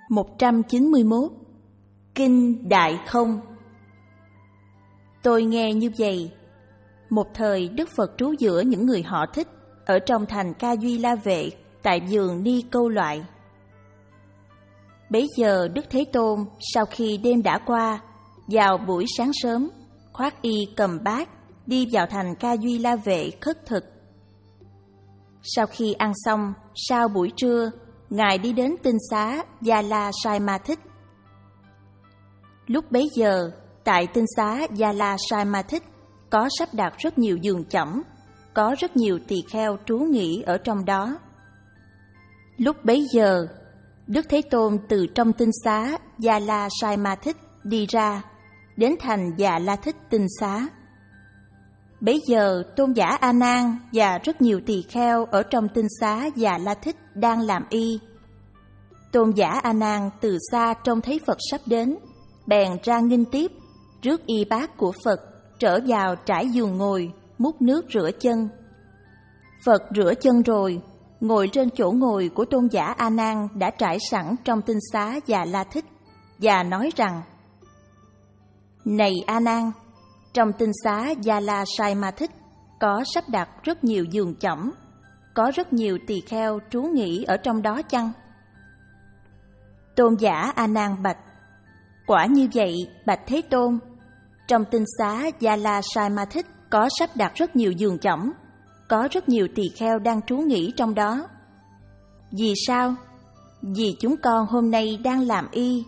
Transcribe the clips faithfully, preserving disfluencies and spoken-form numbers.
một trăm chín mươi mốt. Kinh Đại Không. Tôi nghe như vậy. Một thời Đức Phật trú giữa những người họ Thích ở trong thành Ca Duy La Vệ tại vườn Ni Câu Loại. Bấy giờ Đức Thế Tôn sau khi đêm đã qua, vào buổi sáng sớm, khoác y cầm bát, đi vào thành Ca Duy La Vệ khất thực. Sau khi ăn xong, sau buổi trưa, Ngài đi đến tinh xá Gia La Sai Ma Thích. Lúc bấy giờ, tại tinh xá Gia La Sai Ma Thích có sắp đặt rất nhiều giường chõng, có rất nhiều tỳ kheo trú nghỉ ở trong đó. Lúc bấy giờ, Đức Thế Tôn từ trong tinh xá Gia La Sai Ma Thích đi ra, đến thành Dạ La Thích tinh xá. Bấy giờ Tôn giả A Nan và rất nhiều tỳ kheo ở trong tinh xá Dạ La Thích đang làm y. Tôn giả A Nan từ xa trông thấy Phật sắp đến, bèn ra nghênh tiếp, rước y bát của Phật, trở vào trải giường ngồi, múc nước rửa chân. Phật rửa chân rồi, ngồi trên chỗ ngồi của Tôn giả A Nan đã trải sẵn trong tinh xá Dạ La Thích, và nói rằng: Này A Nan, trong tinh xá Gia La Sai Ma Thích có sắp đặt rất nhiều giường chõng, có rất nhiều tỳ kheo trú nghỉ ở trong đó chăng? Tôn giả A Nan bạch: Quả như vậy, bạch Thế Tôn. Trong tinh xá Gia La Sai Ma Thích có sắp đặt rất nhiều giường chõng, có rất nhiều tỳ kheo đang trú nghỉ trong đó. Vì sao? Vì chúng con hôm nay đang làm y.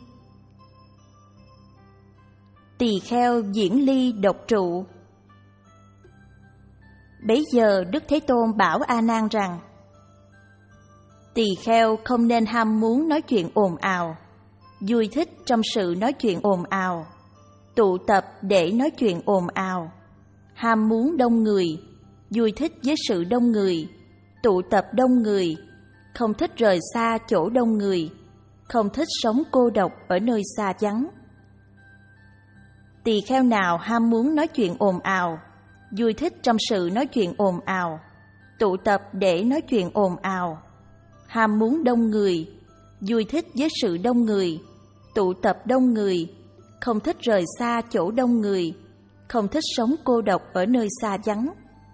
Tỳ kheo diễn ly độc trụ. Bấy giờ Đức Thế Tôn bảo A Nan rằng: Tỳ kheo không nên ham muốn nói chuyện ồn ào, vui thích trong sự nói chuyện ồn ào, tụ tập để nói chuyện ồn ào, ham muốn đông người, vui thích với sự đông người, tụ tập đông người, không thích rời xa chỗ đông người, không thích sống cô độc ở nơi xa vắng. Tỳ kheo nào ham muốn nói chuyện ồn ào, vui thích trong sự nói chuyện ồn ào, tụ tập để nói chuyện ồn ào, ham muốn đông người, vui thích với sự đông người, tụ tập đông người, không thích rời xa chỗ đông người, không thích sống cô độc ở nơi xa vắng.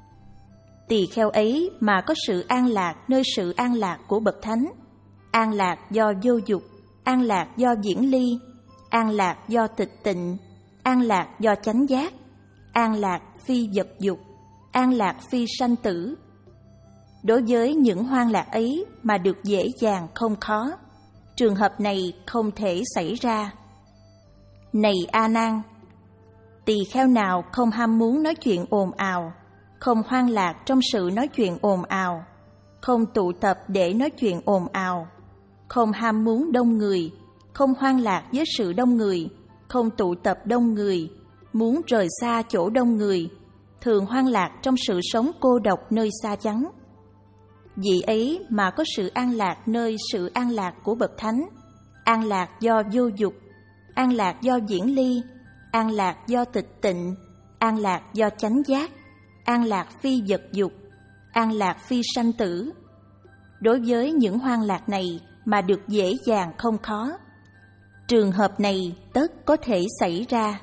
Tỳ kheo ấy mà có sự an lạc nơi sự an lạc của Bậc Thánh, an lạc do vô dục, an lạc do diễn ly, an lạc do tịch tịnh, an lạc do chánh giác, an lạc phi vật dục, an lạc phi sanh tử. Đối với những hoan lạc ấy mà được dễ dàng không khó, trường hợp này không thể xảy ra. Này A Nan, tỳ kheo nào không ham muốn nói chuyện ồn ào, không hoan lạc trong sự nói chuyện ồn ào, không tụ tập để nói chuyện ồn ào, không ham muốn đông người, không hoan lạc với sự đông người, không tụ tập đông người, muốn rời xa chỗ đông người, thường hoan lạc trong sự sống cô độc nơi xa vắng. Vị ấy mà có sự an lạc nơi sự an lạc của Bậc Thánh, an lạc do vô dục, an lạc do diễn ly, an lạc do tịch tịnh, an lạc do chánh giác, an lạc phi vật dục, an lạc phi sanh tử. Đối với những hoan lạc này mà được dễ dàng không khó, trường hợp này tất có thể xảy ra.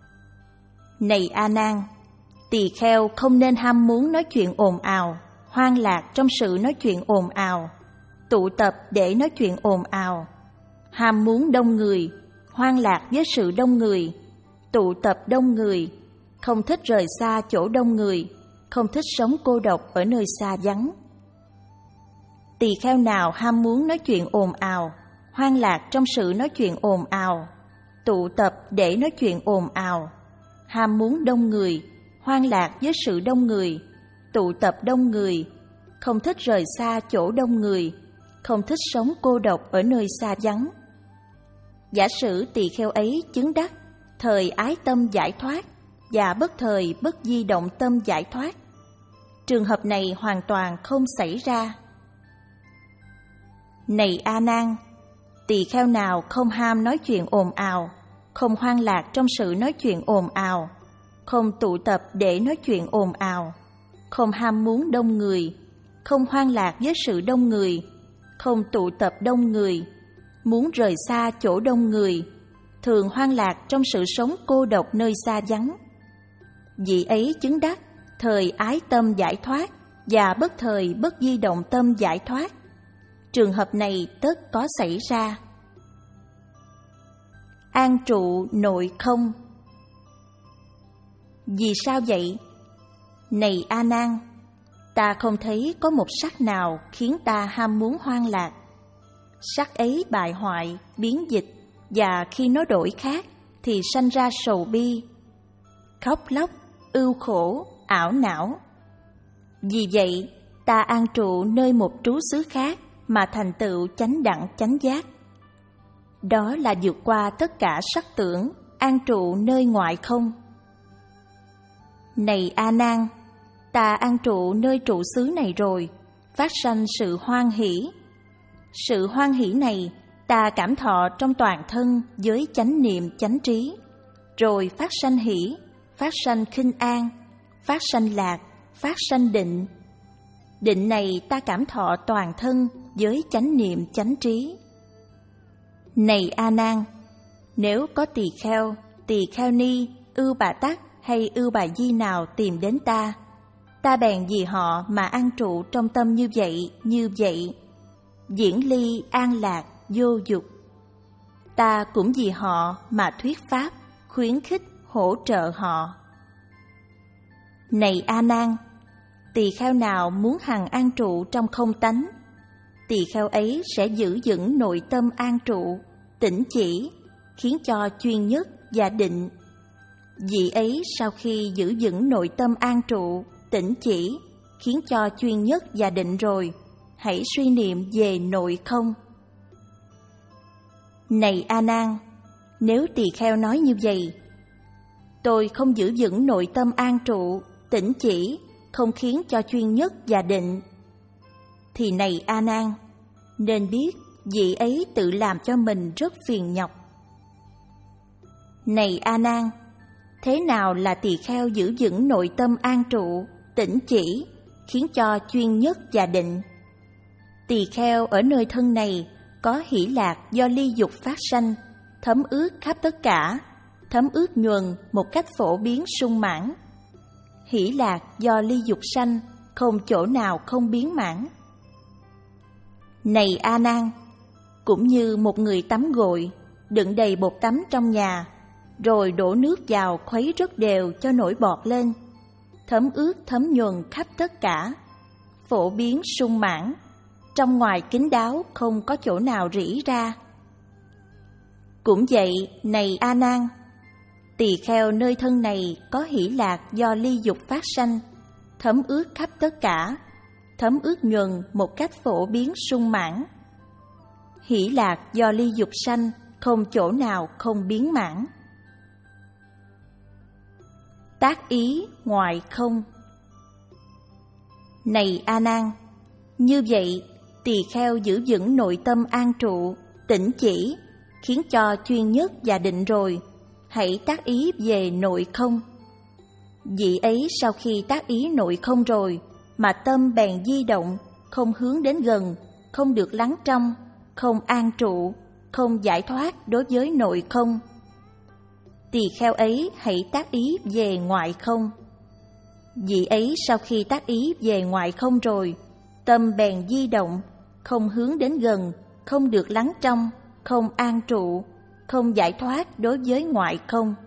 Này A Nan, tỳ kheo không nên ham muốn nói chuyện ồn ào, hoan lạc trong sự nói chuyện ồn ào, tụ tập để nói chuyện ồn ào, ham muốn đông người, hoan lạc với sự đông người, tụ tập đông người, không thích rời xa chỗ đông người, không thích sống cô độc ở nơi xa vắng. Tỳ kheo nào ham muốn nói chuyện ồn ào, hoan lạc trong sự nói chuyện ồn ào, tụ tập để nói chuyện ồn ào, ham muốn đông người, hoan lạc với sự đông người, tụ tập đông người, không thích rời xa chỗ đông người, không thích sống cô độc ở nơi xa vắng. Giả sử tỳ kheo ấy chứng đắc thời ái tâm giải thoát và bất thời bất di động tâm giải thoát, trường hợp này hoàn toàn không xảy ra. Này A Nan, tỳ kheo nào không ham nói chuyện ồn ào, không hoan lạc trong sự nói chuyện ồn ào, không tụ tập để nói chuyện ồn ào, không ham muốn đông người, không hoan lạc với sự đông người, không tụ tập đông người, muốn rời xa chỗ đông người, thường hoang lạc trong sự sống cô độc nơi xa vắng. Vị ấy chứng đắc thời ái tâm giải thoát và bất thời bất di động tâm giải thoát. Trường hợp này tất có xảy ra. An trụ nội không. Vì sao vậy? Này A Nan, ta không thấy có một sắc nào khiến ta ham muốn hoang lạc. Sắc ấy bại hoại, biến dịch, và khi nó đổi khác thì sanh ra sầu bi, khóc lóc, ưu khổ, ảo não. Vì vậy, ta an trụ nơi một trú xứ khác mà thành tựu chánh đẳng chánh giác. Đó là vượt qua tất cả sắc tưởng, an trụ nơi ngoại không. Này A Nan, ta an trụ nơi trụ xứ này rồi, phát sanh sự hoan hỷ. Sự hoan hỷ này ta cảm thọ trong toàn thân với chánh niệm chánh trí, rồi phát sanh hỷ, phát sanh khinh an, phát sanh lạc, phát sanh định. Định này ta cảm thọ toàn thân với chánh niệm chánh trí. Này A Nan, nếu có tỳ kheo, tỳ kheo ni, ưu bà tắc hay ưu bà di nào tìm đến ta, ta bèn vì họ mà an trụ trong tâm như vậy, như vậy, diễn ly an lạc vô dục. Ta cũng vì họ mà thuyết pháp, khuyến khích, hỗ trợ họ. Này A Nan, tỳ kheo nào muốn hằng an trụ trong không tánh, tỳ kheo ấy sẽ giữ vững nội tâm an trụ, tĩnh chỉ, khiến cho chuyên nhất và định. Vị ấy sau khi giữ vững nội tâm an trụ, tĩnh chỉ, khiến cho chuyên nhất và định rồi, hãy suy niệm về nội không. Này A Nan, nếu tỳ kheo nói như vậy, tôi không giữ vững nội tâm an trụ, tĩnh chỉ, không khiến cho chuyên nhất và định, thì này A Nan, nên biết vị ấy tự làm cho mình rất phiền nhọc. Này A Nan, thế nào là tỳ kheo giữ vững nội tâm an trụ, tĩnh chỉ, khiến cho chuyên nhất và định? Tỳ kheo ở nơi thân này có hỷ lạc do ly dục phát sanh, thấm ướt khắp tất cả, thấm ướt nhuần một cách phổ biến sung mãn. Hỷ lạc do ly dục sanh, không chỗ nào không biến mãn. Này A Nan, cũng như một người tắm gội, đựng đầy bột tắm trong nhà, rồi đổ nước vào khuấy rất đều cho nổi bọt lên, thấm ướt thấm nhuần khắp tất cả, phổ biến sung mãn, trong ngoài kín đáo không có chỗ nào rỉ ra. Cũng vậy, này A Nan, tỳ kheo nơi thân này có hỷ lạc do ly dục phát sanh, thấm ướt khắp tất cả, thấm ướt nhuần một cách phổ biến sung mãn. Hỷ lạc do ly dục sanh, không chỗ nào không biến mãn. Tác ý ngoại không. Này A Nan, như vậy tỳ kheo giữ vững nội tâm an trụ, tĩnh chỉ, khiến cho chuyên nhất và định rồi, hãy tác ý về nội không. Vị ấy sau khi tác ý nội không rồi, mà tâm bèn di động, không hướng đến gần, không được lắng trong, không an trụ, không giải thoát đối với nội không. Tỳ kheo ấy hãy tác ý về ngoại không. Vị ấy sau khi tác ý về ngoại không rồi, tâm bèn di động, không hướng đến gần, không được lắng trong, không an trụ, không giải thoát đối với ngoại không.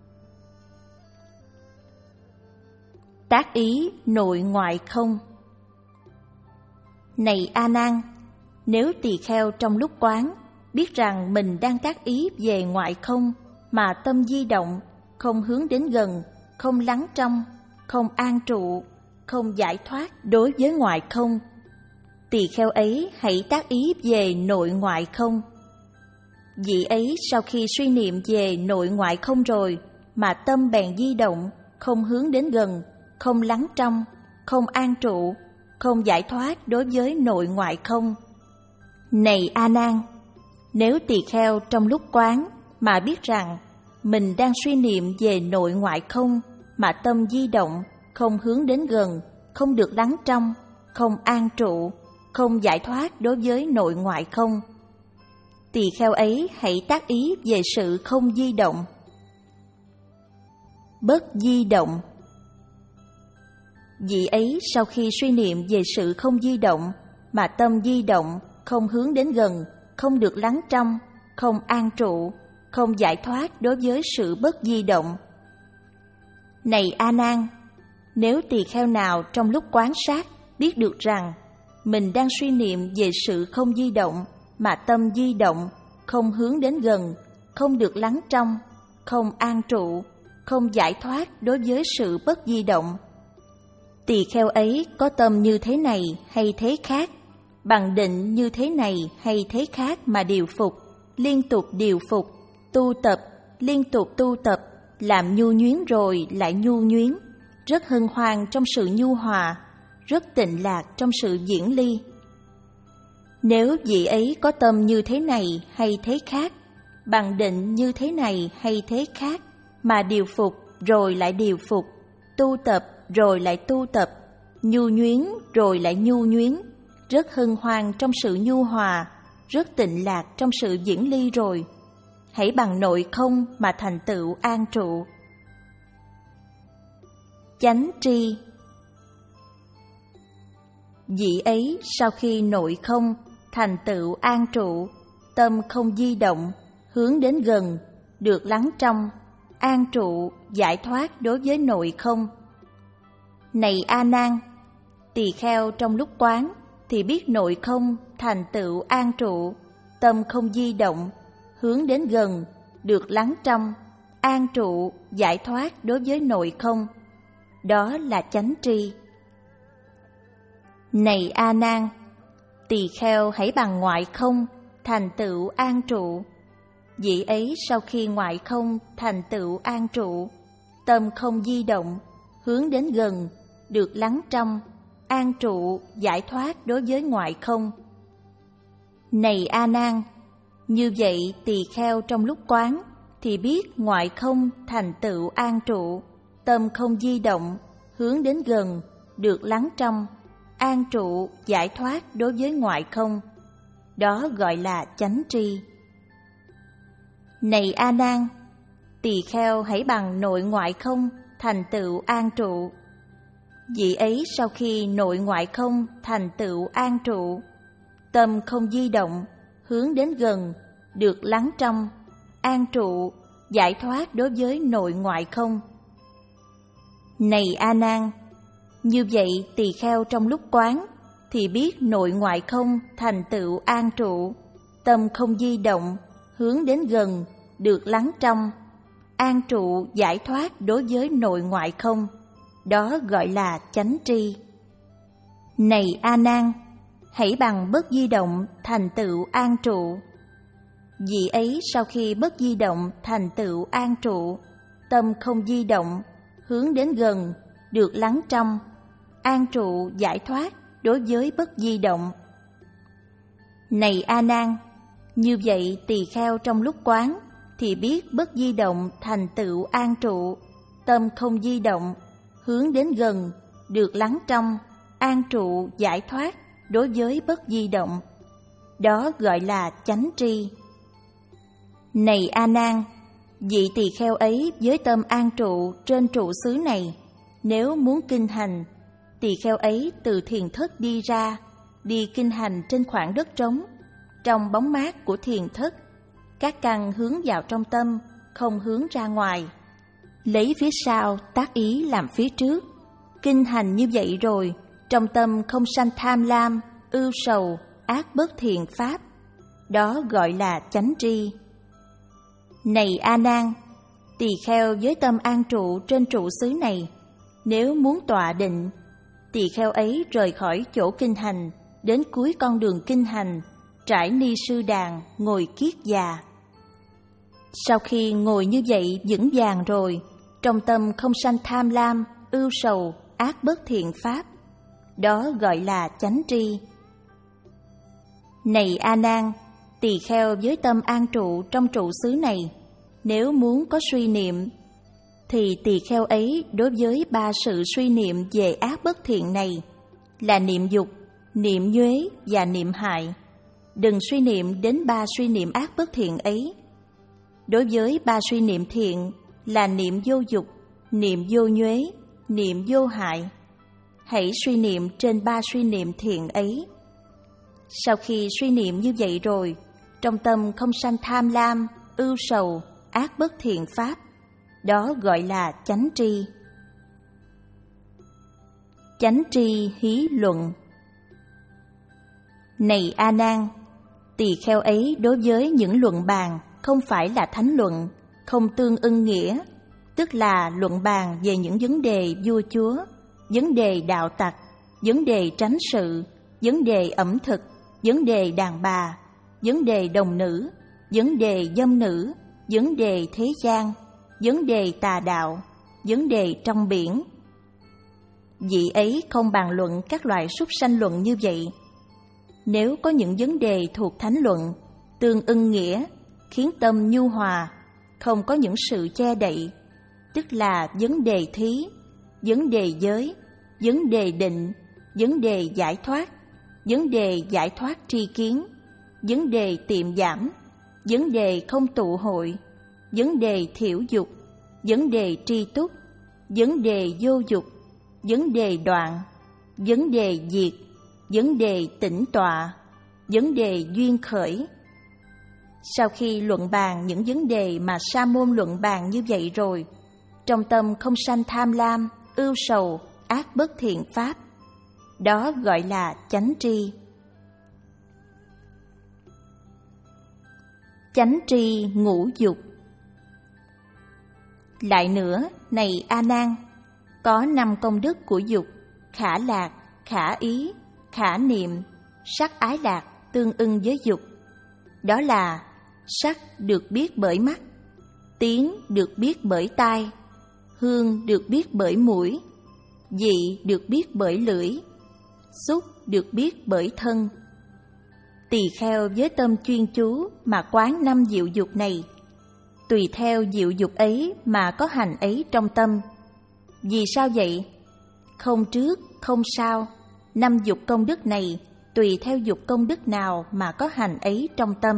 Tác ý nội ngoại không. Này A Nan, nếu tỳ kheo trong lúc quán biết rằng mình đang tác ý về ngoại không, mà tâm di động, không hướng đến gần, không lắng trong, không an trụ, không giải thoát đối với ngoại không, tỳ kheo ấy hãy tác ý về nội ngoại không. Vị ấy sau khi suy niệm về nội ngoại không rồi, mà tâm bèn di động, không hướng đến gần, không lắng trong, không an trụ, không giải thoát đối với nội ngoại không. Này A Nan, nếu tỳ kheo trong lúc quán mà biết rằng mình đang suy niệm về nội ngoại không, mà tâm di động, không hướng đến gần, không được lắng trong, không an trụ, không giải thoát đối với nội ngoại không, tỳ kheo ấy hãy tác ý về sự không di động. Bất di động. Vị ấy sau khi suy niệm về sự không di động, mà tâm di động, không hướng đến gần, không được lắng trong, không an trụ, không giải thoát đối với sự bất di động. Này A Nan, nếu tỳ kheo nào trong lúc quán sát biết được rằng mình đang suy niệm về sự không di động, mà tâm di động, không hướng đến gần, không được lắng trong, không an trụ, không giải thoát đối với sự bất di động, tỳ kheo ấy có tâm như thế này hay thế khác, bằng định như thế này hay thế khác mà điều phục, liên tục điều phục, tu tập, liên tục tu tập, làm nhu nhuyến rồi lại nhu nhuyến, rất hân hoan trong sự nhu hòa, rất tịnh lạc trong sự diễn ly. Nếu vị ấy có tâm như thế này hay thế khác, bằng định như thế này hay thế khác, mà điều phục rồi lại điều phục, tu tập rồi lại tu tập, nhu nhuyến rồi lại nhu nhuyến, rất hân hoan trong sự nhu hòa, rất tịnh lạc trong sự diễn ly rồi, hãy bằng nội không mà thành tựu an trụ. Chánh tri. Vị ấy sau khi nội không, thành tựu an trụ, tâm không di động, hướng đến gần, được lắng trong, an trụ, giải thoát đối với nội không. Này A Nan, tỳ kheo trong lúc quán thì biết nội không, thành tựu an trụ, tâm không di động, hướng đến gần, được lắng trong, an trụ, giải thoát đối với nội không. Đó là chánh tri. Này A Nan, tỳ kheo hãy bằng ngoại không, thành tựu an trụ. Vị ấy sau khi ngoại không, thành tựu an trụ, tâm không di động, hướng đến gần, được lắng trong, an trụ, giải thoát đối với ngoại không. Này A Nan, như vậy tỳ kheo trong lúc quán thì biết ngoại không, thành tựu an trụ, tâm không di động, hướng đến gần, được lắng trong, an trụ, giải thoát đối với ngoại không. Đó gọi là chánh tri. Này A Nan, tỳ kheo hãy bằng nội ngoại không, thành tựu an trụ. Vị ấy sau khi nội ngoại không, thành tựu an trụ, tâm không di động, hướng đến gần, được lắng trong, an trụ, giải thoát đối với nội ngoại không. Này A Nan, như vậy tỳ kheo trong lúc quán thì biết nội ngoại không, thành tựu an trụ, tâm không di động, hướng đến gần, được lắng trong, an trụ, giải thoát đối với nội ngoại không. Đó gọi là chánh tri. Này A Nan, hãy bằng bất di động, thành tựu an trụ. Vị ấy sau khi bất di động, thành tựu an trụ, tâm không di động, hướng đến gần, được lắng trong, an trụ, giải thoát đối với bất di động. Này A Nan, như vậy tỳ kheo trong lúc quán thì biết bất di động, thành tựu an trụ, tâm không di động, hướng đến gần, được lắng trong, an trụ, giải thoát đối với bất di động. Đó gọi là chánh tri. Này A Nan, vị tỳ kheo ấy với tâm an trụ trên trụ xứ này, nếu muốn kinh hành, tỳ kheo ấy từ thiền thất đi ra, đi kinh hành trên khoảng đất trống, trong bóng mát của thiền thất, các căn hướng vào trong tâm, không hướng ra ngoài. Lấy phía sau tác ý làm phía trước. Kinh hành như vậy rồi, trong tâm không sanh tham lam, ưu sầu, ác bất thiện pháp. Đó gọi là chánh tri. Này A Nan, tỳ kheo với tâm an trụ trên trụ xứ này, nếu muốn tọa định, tỳ kheo ấy rời khỏi chỗ kinh hành, đến cuối con đường kinh hành, trải ni sư đàn, ngồi kiết già. Sau khi ngồi như vậy vững vàng rồi, trong tâm không sanh tham lam, ưu sầu, ác bất thiện pháp. Đó gọi là chánh tri. Này A Nan, tỳ kheo với tâm an trụ trong trụ xứ này, nếu muốn có suy niệm, thì tỳ kheo ấy đối với ba sự suy niệm về ác bất thiện này là niệm dục, niệm nhuế và niệm hại, đừng suy niệm đến ba suy niệm ác bất thiện ấy. Đối với ba suy niệm thiện là niệm vô dục, niệm vô nhuế, niệm vô hại, hãy suy niệm trên ba suy niệm thiện ấy. Sau khi suy niệm như vậy rồi, trong tâm không sanh tham lam, ưu sầu, ác bất thiện pháp, đó gọi là chánh tri. Chánh tri hí luận. Này A Nan, tỳ kheo ấy đối với những luận bàn không phải là thánh luận, không tương ưng nghĩa, tức là luận bàn về những vấn đề vua chúa, vấn đề đạo tặc, vấn đề tránh sự, vấn đề ẩm thực, vấn đề đàn bà, vấn đề đồng nữ, vấn đề dâm nữ, vấn đề thế gian, vấn đề tà đạo, vấn đề trong biển. Vị ấy không bàn luận các loại súc sanh luận như vậy. Nếu có những vấn đề thuộc thánh luận, tương ưng nghĩa, khiến tâm nhu hòa, không có những sự che đậy, tức là vấn đề thí, vấn đề giới, vấn đề định, vấn đề giải thoát, vấn đề giải thoát tri kiến, vấn đề tiệm giảm, vấn đề không tụ hội, vấn đề thiểu dục, vấn đề tri túc, vấn đề vô dục, vấn đề đoạn, vấn đề diệt, vấn đề tĩnh tọa, vấn đề duyên khởi. Sau khi luận bàn những vấn đề mà sa môn luận bàn như vậy rồi, trong tâm không sanh tham lam, ưu sầu, ác bất thiện pháp, đó gọi là chánh tri. Chánh tri ngũ dục. Lại nữa, này A Nan, có năm công đức của dục: khả lạc, khả ý, khả niệm, sắc ái lạc tương ưng với dục. Đó là sắc được biết bởi mắt, tiếng được biết bởi tai, hương được biết bởi mũi, vị được biết bởi lưỡi, xúc được biết bởi thân. Tỳ kheo với tâm chuyên chú mà quán năm diệu dục này, tùy theo diệu dục ấy mà có hành ấy trong tâm. Vì sao vậy? Không trước, không sau, năm dục công đức này tùy theo dục công đức nào mà có hành ấy trong tâm.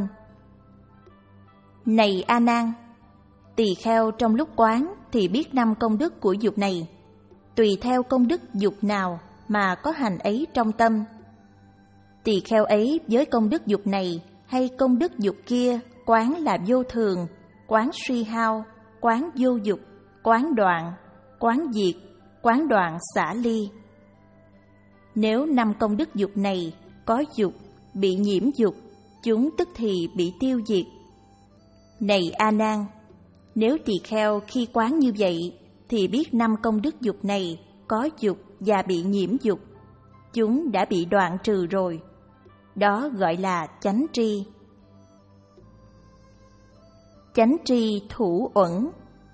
Này A Nan, tỳ kheo trong lúc quán thì biết năm công đức của dục này, tùy theo công đức dục nào mà có hành ấy trong tâm. Tỳ kheo ấy với công đức dục này hay công đức dục kia quán là vô thường, quán suy hao, quán vô dục, quán đoạn, quán diệt, quán đoạn xả ly. Nếu năm công đức dục này có dục, bị nhiễm dục, chúng tức thì bị tiêu diệt. Này A Nan, nếu tỳ kheo khi quán như vậy thì biết năm công đức dục này có dục và bị nhiễm dục, chúng đã bị đoạn trừ rồi. Đó gọi là chánh tri. Chánh tri thủ uẩn.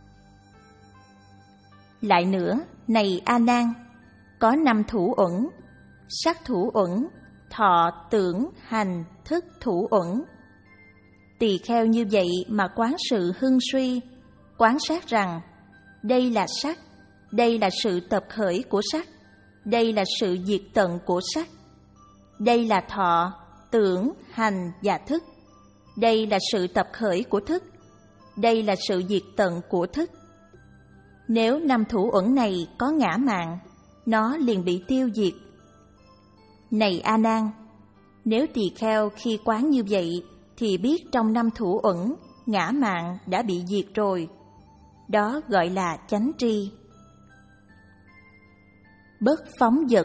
Lại nữa, này A Nan, có năm thủ uẩn: sắc thủ uẩn, thọ, tưởng, hành, thức thủ uẩn. Tỳ kheo như vậy mà quán sự hưng suy, quán sát rằng đây là sắc, đây là sự tập khởi của sắc, đây là sự diệt tận của sắc, đây là thọ, tưởng, hành và thức, đây là sự tập khởi của thức, đây là sự diệt tận của thức. Nếu năm thủ uẩn này có ngã mạn, nó liền bị tiêu diệt. Này A Nan, nếu tỳ kheo khi quán như vậy thì biết trong năm thủ uẩn, ngã mạn đã bị diệt rồi. Đó gọi là chánh tri. Bất phóng dật.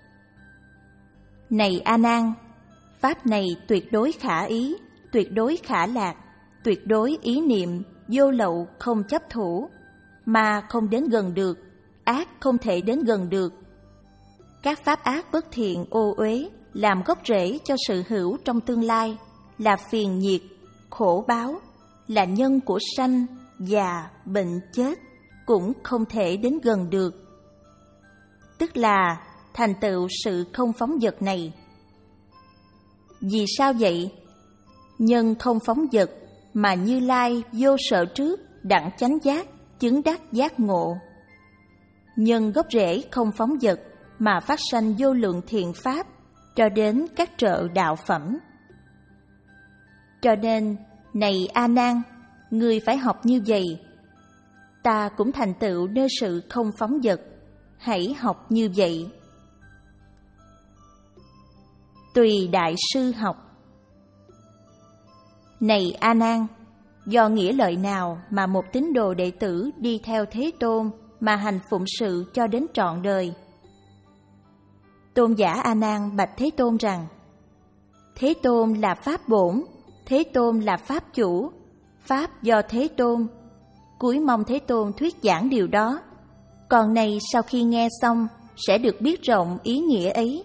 Này A Nan, pháp này tuyệt đối khả ý, tuyệt đối khả lạc, tuyệt đối ý niệm, vô lậu không chấp thủ, mà không đến gần được, ác không thể đến gần được. Các pháp ác bất thiện ô uế làm gốc rễ cho sự hữu trong tương lai, là phiền nhiệt, khổ báo, là nhân của sanh, già, bệnh, chết, cũng không thể đến gần được. Tức là thành tựu sự không phóng dật này. Vì sao vậy? Nhân không phóng dật mà Như Lai vô sợ trước đặng chánh giác, chứng đắc giác ngộ. Nhân gốc rễ không phóng dật mà phát sanh vô lượng thiện pháp cho đến các trợ đạo phẩm. Cho nên, này A Nan, ngươi phải học như vậy. Ta cũng thành tựu nơi sự không phóng dật, hãy học như vậy. Tùy đại sư học. Này A Nan, do nghĩa lợi nào mà một tín đồ đệ tử đi theo Thế Tôn mà hành phụng sự cho đến trọn đời? Tôn giả A Nan bạch Thế Tôn rằng: Thế Tôn là Pháp bổn, Thế Tôn là Pháp chủ, Pháp do Thế Tôn. Cúi mong Thế Tôn thuyết giảng điều đó. Còn này sau khi nghe xong sẽ được biết rộng ý nghĩa ấy.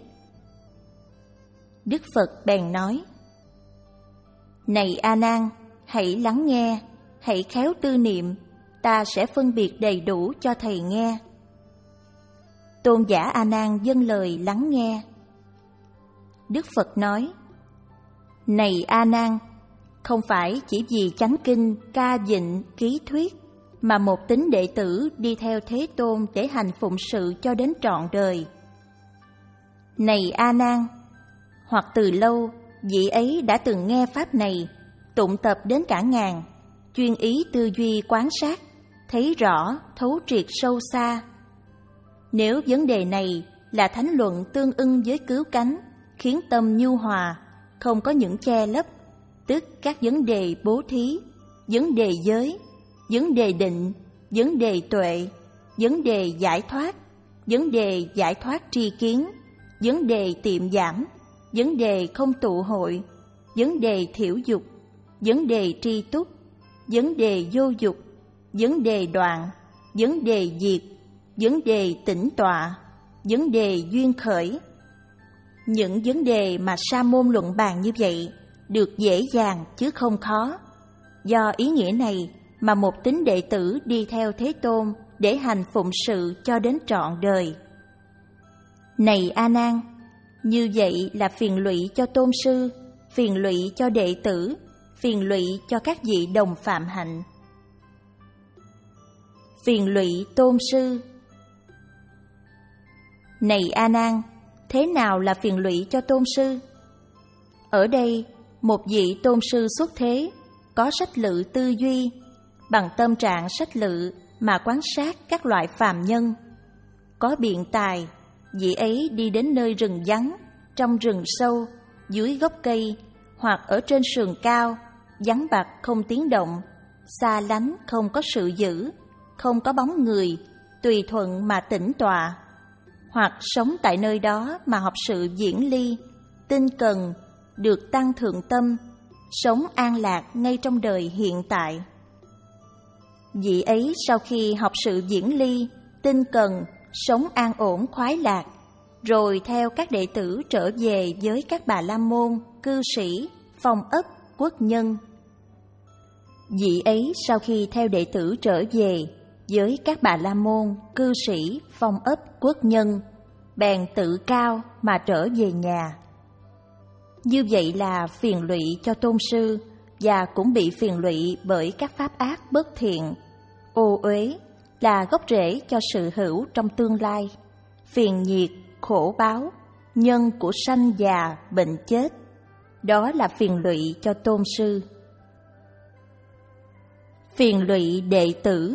Đức Phật bèn nói: Này A Nan, hãy lắng nghe, hãy khéo tư niệm, ta sẽ phân biệt đầy đủ cho thầy nghe. Tôn giả A Nan dâng lời lắng nghe. Đức Phật nói: Này A Nan, không phải chỉ vì chánh kinh, ca dịnh, ký thuyết mà một tín đệ tử đi theo Thế Tôn để hành phụng sự cho đến trọn đời. Này A Nan, hoặc từ lâu vị ấy đã từng nghe pháp này, tụng tập đến cả ngàn, chuyên ý tư duy quán sát, thấy rõ, thấu triệt sâu xa. Nếu vấn đề này là thánh luận tương ưng với cứu cánh, khiến tâm nhu hòa, không có những che lấp, tức các vấn đề bố thí, vấn đề giới, vấn đề định, vấn đề tuệ, vấn đề giải thoát, vấn đề giải thoát tri kiến, vấn đề tiệm giảm, vấn đề không tụ hội, vấn đề thiểu dục, vấn đề tri túc, vấn đề vô dục, vấn đề đoạn, vấn đề diệt, vấn đề tĩnh tọa, vấn đề duyên khởi. Những vấn đề mà sa môn luận bàn như vậy được dễ dàng chứ không khó. Do ý nghĩa này mà một tín đệ tử đi theo Thế Tôn để hành phụng sự cho đến trọn đời. Này A Nan, như vậy là phiền lụy cho tôn sư, phiền lụy cho đệ tử, phiền lụy cho các vị đồng phạm hạnh. Phiền lụy tôn sư. Này A Nan, thế nào là phiền lụy cho tôn sư? Ở đây, một vị tôn sư xuất thế, có sách lự tư duy, bằng tâm trạng sách lự mà quan sát các loại phàm nhân. Có biện tài, vị ấy đi đến nơi rừng vắng, trong rừng sâu, dưới gốc cây, hoặc ở trên sườn cao, vắng bặt không tiếng động, xa lánh không có sự giữ, không có bóng người, tùy thuận mà tĩnh tọa. Hoặc sống tại nơi đó mà học sự diễn ly, tinh cần, được tăng thượng tâm, sống an lạc ngay trong đời hiện tại. Vị ấy sau khi học sự diễn ly, tinh cần, sống an ổn khoái lạc, rồi theo các đệ tử trở về với các bà la môn, cư sĩ, phong ấp, quốc nhân. Vị ấy sau khi theo đệ tử trở về với các bà la môn, cư sĩ, phong ấp, quốc nhân, bèn tự cao mà trở về nhà. Như vậy là phiền lụy cho tôn sư, và cũng bị phiền lụy bởi các pháp ác bất thiện. Ô uế là gốc rễ cho sự hữu trong tương lai, phiền nhiệt, khổ báo, nhân của sanh già, bệnh chết. Đó là phiền lụy cho tôn sư. Phiền lụy đệ tử.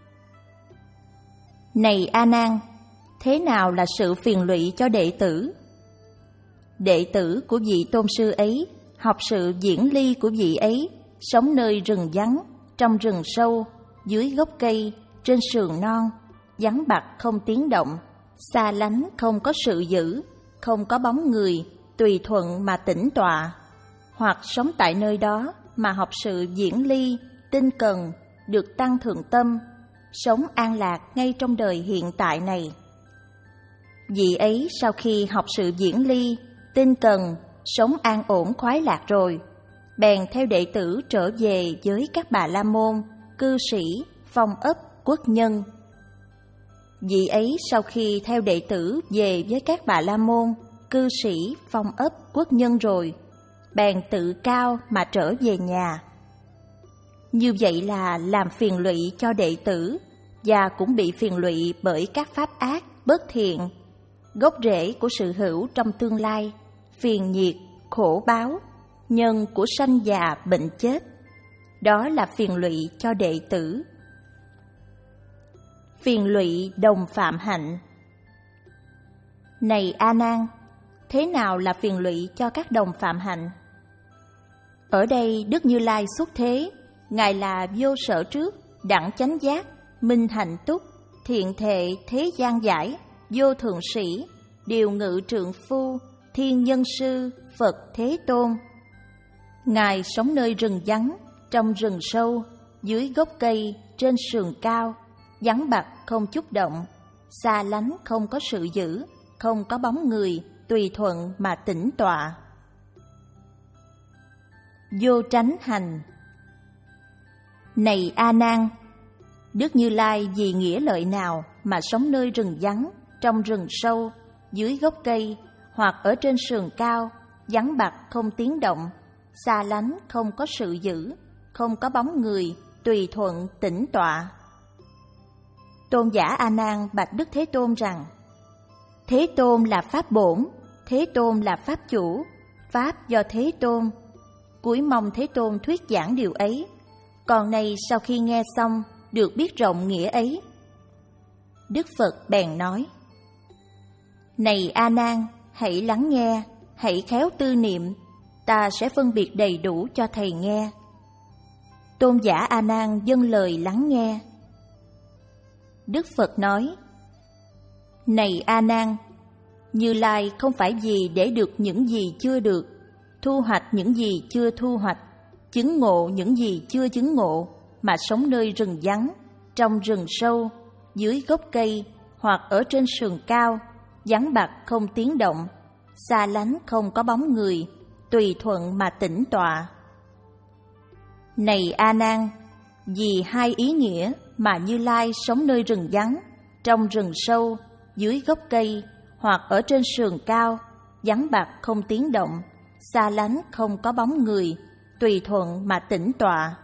Này A Nan, thế nào là sự phiền lụy cho đệ tử? Đệ tử của vị tôn sư ấy học sự diễn ly của vị ấy, sống nơi rừng vắng, trong rừng sâu, dưới gốc cây, trên sườn non, vắng bặt không tiếng động, xa lánh không có sự giữ, không có bóng người, tùy thuận mà tĩnh tọa. Hoặc sống tại nơi đó mà học sự diễn ly, tinh cần, được tăng thượng tâm, sống an lạc ngay trong đời hiện tại này. Vị ấy sau khi học sự diễn ly, tinh cần, sống an ổn khoái lạc rồi, bèn theo đệ tử trở về với các bà la môn, cư sĩ, phong ấp, quốc nhân. Vị ấy sau khi theo đệ tử về với các bà la môn, cư sĩ, phong ấp, quốc nhân rồi, bèn tự cao mà trở về nhà. Như vậy là làm phiền lụy cho đệ tử, và cũng bị phiền lụy bởi các pháp ác, bất thiện, gốc rễ của sự hữu trong tương lai, phiền nhiệt, khổ báo, nhân của sanh già bệnh chết. Đó là phiền lụy cho đệ tử. Phiền lụy đồng phạm hạnh. Này A Nan, thế nào là phiền lụy cho các đồng phạm hạnh? Ở đây Đức Như Lai xuất thế, Ngài là vô sở trước, đẳng chánh giác, minh hạnh túc, thiện thệ thế gian giải, vô thượng sĩ, điều ngự trượng phu, thiên nhân sư, Phật Thế Tôn. Ngài sống nơi rừng vắng, trong rừng sâu, dưới gốc cây, trên sườn cao, vắng bặt không chút động, xa lánh không có sự giữ, không có bóng người, tùy thuận mà tĩnh tọa. Vô tránh hành. Này A Nan, Đức Như Lai vì nghĩa lợi nào mà sống nơi rừng vắng, trong rừng sâu, dưới gốc cây, hoặc ở trên sườn cao, vắng bặt không tiếng động, xa lánh không có sự giữ, không có bóng người, tùy thuận tĩnh tọa? Tôn giả A Nan bạch Đức Thế Tôn rằng: Thế Tôn là Pháp bổn, Thế Tôn là Pháp chủ, Pháp do Thế Tôn. Cúi mong Thế Tôn thuyết giảng điều ấy. Còn này sau khi nghe xong, được biết rộng nghĩa ấy. Đức Phật bèn nói: Này A Nan, hãy lắng nghe, hãy khéo tư niệm, ta sẽ phân biệt đầy đủ cho thầy nghe. Tôn giả A Nan dâng lời lắng nghe. Đức Phật nói: Này A Nan, Như Lai không phải gì để được những gì chưa được, thu hoạch những gì chưa thu hoạch, chứng ngộ những gì chưa chứng ngộ, mà sống nơi rừng vắng, trong rừng sâu, dưới gốc cây, hoặc ở trên sườn cao, vắng bặt không tiếng động, xa lánh không có bóng người, tùy thuận mà tĩnh tọa. Này A Nan, vì hai ý nghĩa mà Như Lai sống nơi rừng vắng, trong rừng sâu, dưới gốc cây, hoặc ở trên sườn cao, vắng bặt không tiếng động, xa lánh không có bóng người, tùy thuận mà tĩnh tọa.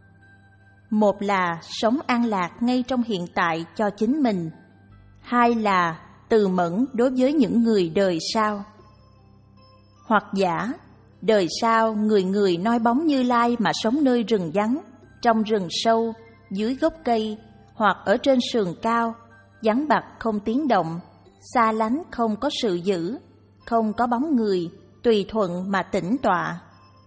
Một là sống an lạc ngay trong hiện tại cho chính mình, hai là từ mẫn đối với những người đời sau. Hoặc giả, đời sau người người noi bóng Như Lai mà sống nơi rừng vắng, trong rừng sâu, dưới gốc cây, hoặc ở trên sườn cao, vắng bặt không tiếng động, xa lánh không có sự giữ, không có bóng người, tùy thuận mà tĩnh tọa.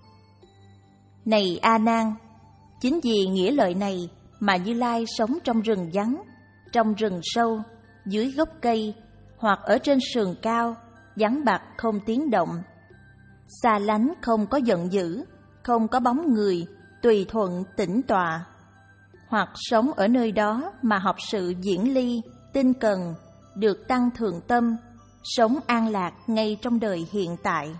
Này A Nan, chính vì nghĩa lợi này mà Như Lai sống trong rừng vắng, trong rừng sâu, dưới gốc cây, hoặc ở trên sườn cao, vắng bặt không tiếng động, xa lánh không có giận dữ, không có bóng người, tùy thuận tĩnh tọa. Hoặc sống ở nơi đó mà học sự diễn ly, tinh cần, được tăng thượng tâm, sống an lạc ngay trong đời hiện tại.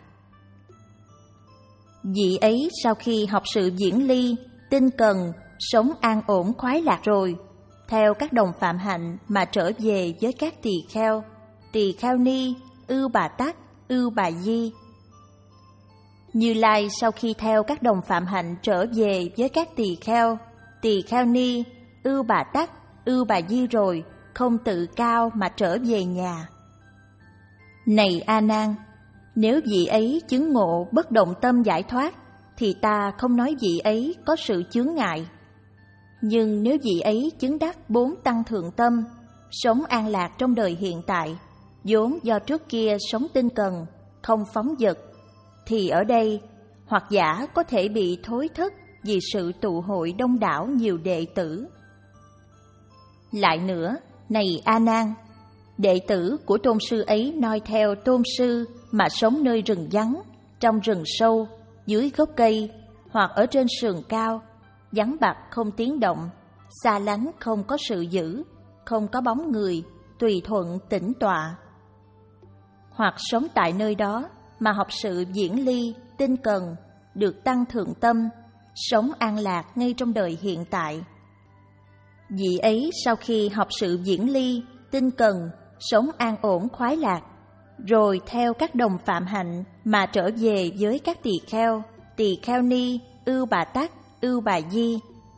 Vị ấy sau khi học sự diễn ly, tinh cần, sống an ổn khoái lạc rồi, theo các đồng phạm hạnh mà trở về với các tỳ kheo, tỳ kheo ni, ưu bà tắc, ưu bà di. Như Lai sau khi theo các đồng phạm hạnh trở về với các tỳ kheo, tỳ kheo ni, ưu bà tắc, ưu bà di rồi, không tự cao mà trở về nhà. Này A Nan, nếu vị ấy chứng ngộ bất động tâm giải thoát, thì ta không nói vị ấy có sự chướng ngại. Nhưng nếu vị ấy chứng đắc bốn tăng thượng tâm, sống an lạc trong đời hiện tại, vốn do trước kia sống tinh cần, không phóng dật, thì ở đây hoặc giả có thể bị thối thất vì sự tụ hội đông đảo nhiều đệ tử. Lại nữa, này A Nan, đệ tử của tôn sư ấy noi theo tôn sư mà sống nơi rừng vắng, trong rừng sâu, dưới gốc cây, hoặc ở trên sườn cao, vắng bặt không tiếng động, xa lánh không có sự giữ, không có bóng người, tùy thuận tĩnh tọa. Hoặc sống tại nơi đó mà học sự diễn ly, tinh cần, được tăng thượng tâm, sống an lạc ngay trong đời hiện tại. Vị ấy sau khi học sự diễn ly, tinh cần, sống an ổn khoái lạc, rồi theo các đồng phạm hạnh mà trở về với các tỳ kheo, tỳ kheo ni, ưu bà tắc, ưu bà di.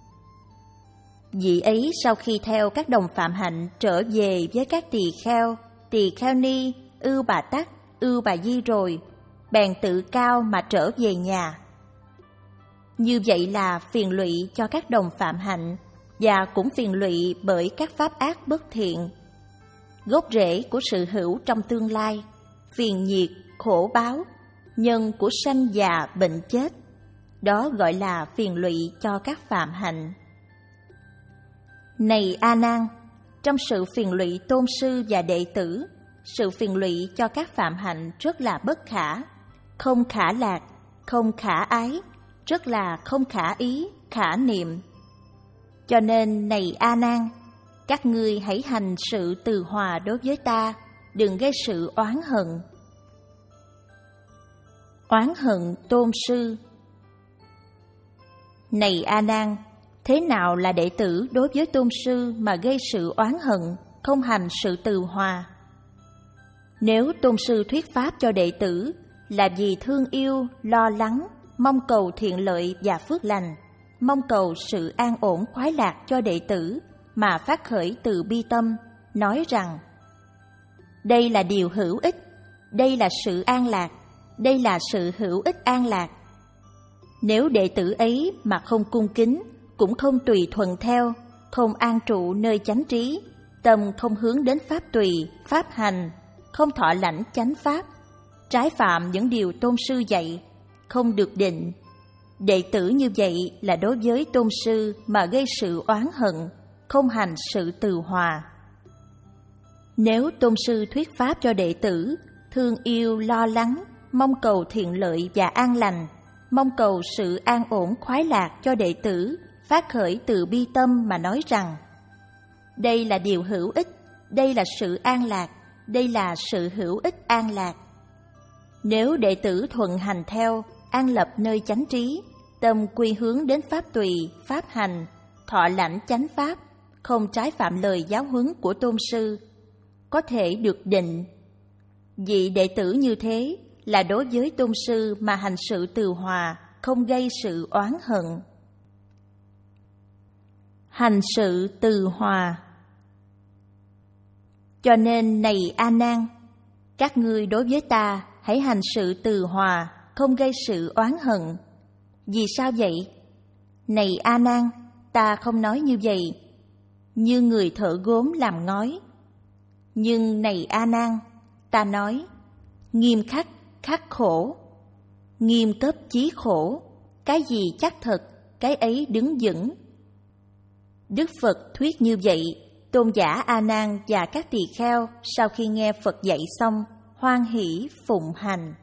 Vị ấy sau khi theo các đồng phạm hạnh trở về với các tỳ kheo, tỳ kheo ni, ưu bà tắc, ưu bà di rồi, bèn tự cao mà trở về nhà. Như vậy là phiền lụy cho các đồng phạm hạnh và cũng phiền lụy bởi các pháp ác bất thiện. Gốc rễ của sự hữu trong tương lai, phiền nhiệt, khổ báo, nhân của sanh già bệnh chết, đó gọi là phiền lụy cho các phạm hạnh. Này A Nan, trong sự phiền lụy tôn sư và đệ tử, sự phiền lụy cho các phạm hạnh rất là bất khả, không khả lạc, không khả ái, rất là không khả ý, khả niệm. Cho nên này A Nan, các ngươi hãy hành sự từ hòa đối với ta, đừng gây sự oán hận. Oán hận tôn sư. Này A Nan, thế nào là đệ tử đối với tôn sư mà gây sự oán hận, không hành sự từ hòa? Nếu tôn sư thuyết pháp cho đệ tử là vì thương yêu, lo lắng, mong cầu thiện lợi và phước lành, mong cầu sự an ổn khoái lạc cho đệ tử mà phát khởi từ bi tâm, nói rằng đây là điều hữu ích, đây là sự an lạc, đây là sự hữu ích an lạc. Nếu đệ tử ấy mà không cung kính, cũng không tùy thuận theo, không an trụ nơi chánh trí, tâm không hướng đến pháp tùy, pháp hành, không thọ lãnh chánh pháp, trái phạm những điều tôn sư dạy, không được định. Đệ tử như vậy là đối với tôn sư mà gây sự oán hận, không hành sự từ hòa. Nếu tôn sư thuyết pháp cho đệ tử, thương yêu, lo lắng, mong cầu thiện lợi và an lành, mong cầu sự an ổn khoái lạc cho đệ tử, phát khởi từ bi tâm mà nói rằng đây là điều hữu ích, đây là sự an lạc, đây là sự hữu ích an lạc. Nếu đệ tử thuận hành theo, an lập nơi chánh trí, tâm quy hướng đến pháp tùy, pháp hành, thọ lãnh chánh pháp, không trái phạm lời giáo huấn của tôn sư, có thể được định. Vị đệ tử như thế là đối với tôn sư mà hành sự từ hòa, không gây sự oán hận. Hành sự từ hòa. Cho nên này A Nan, các ngươi đối với ta hãy hành sự từ hòa, không gây sự oán hận. Vì sao vậy? Này A Nan, ta không nói như vậy, như người thợ gốm làm ngói. Nhưng này A Nan, ta nói nghiêm khắc, khắc khổ, nghiêm cấp chí khổ, cái gì chắc thật, cái ấy đứng vững. Đức Phật thuyết như vậy, tôn giả A Nan và các tỳ kheo sau khi nghe Phật dạy xong, hoan hỷ phụng hành.